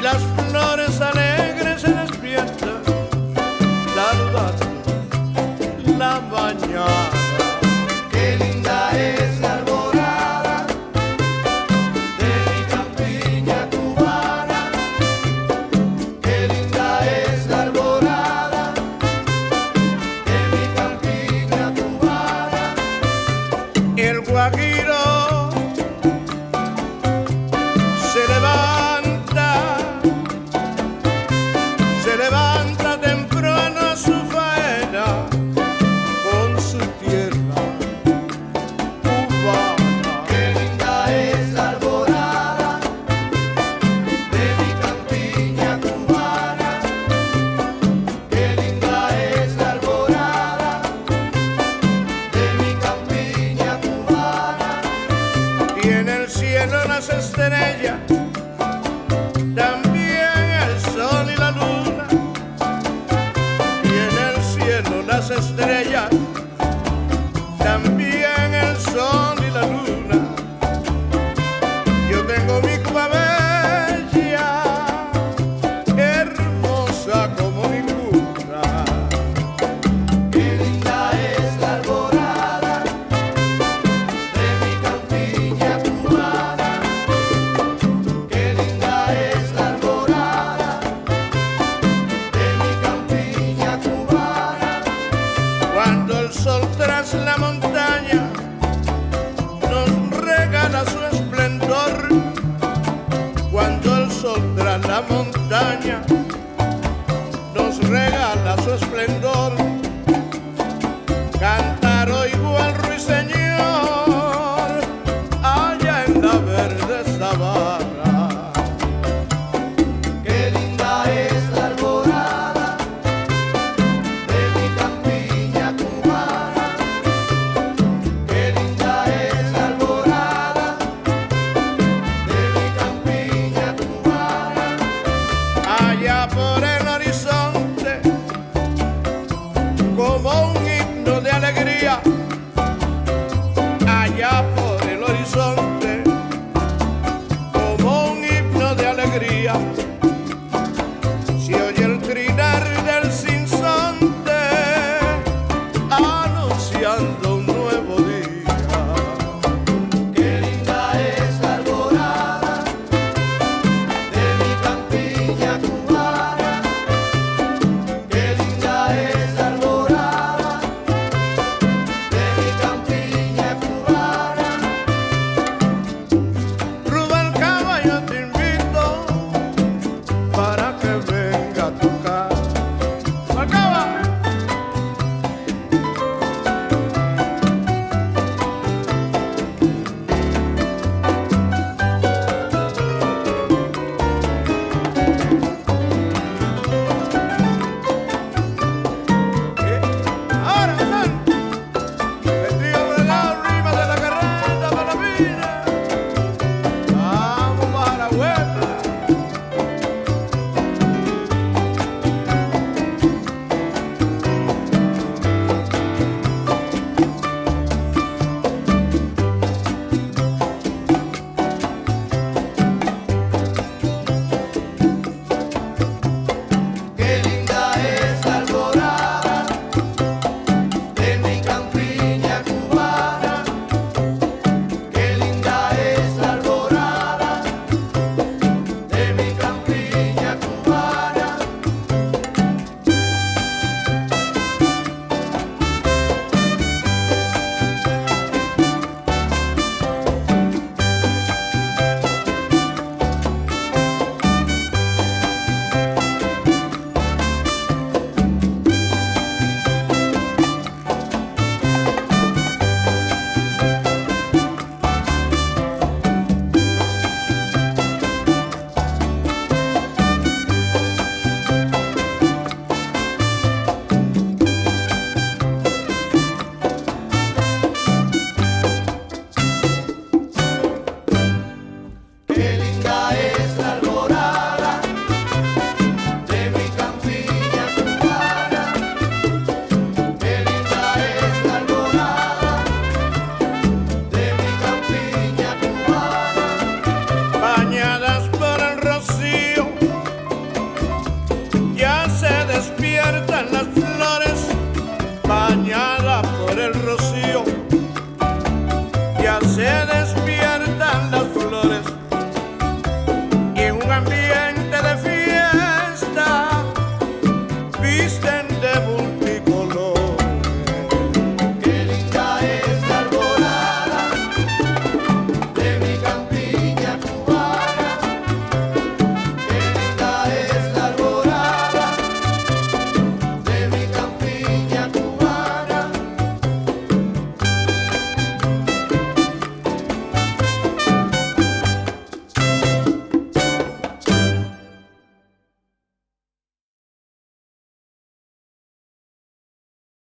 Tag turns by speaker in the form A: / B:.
A: las flores alegres se despiertan saludando la mañana.
B: Qué linda es la alborada de mi campiña cubana. Qué linda es la alborada de mi campiña cubana.
A: El guajiro se levanta temprano a su faena con su tierra cubana.
B: Qué linda es la alborada de mi campiña cubana. Qué linda es la alborada de mi campiña cubana.
A: Y en el cielo las estrellas, también el sol y la luna. Y en el cielo las estrellas, también el sol y la luna. Yo tengo mi Cuba bella, hermosa como ninguna.
B: Qué linda es la alborada de mi campiña cubana. Qué linda es la alborada de mi campiña cubana.
A: Cuando el sol tras la montaña nos regala su esplendor, cuando el sol tras la montaña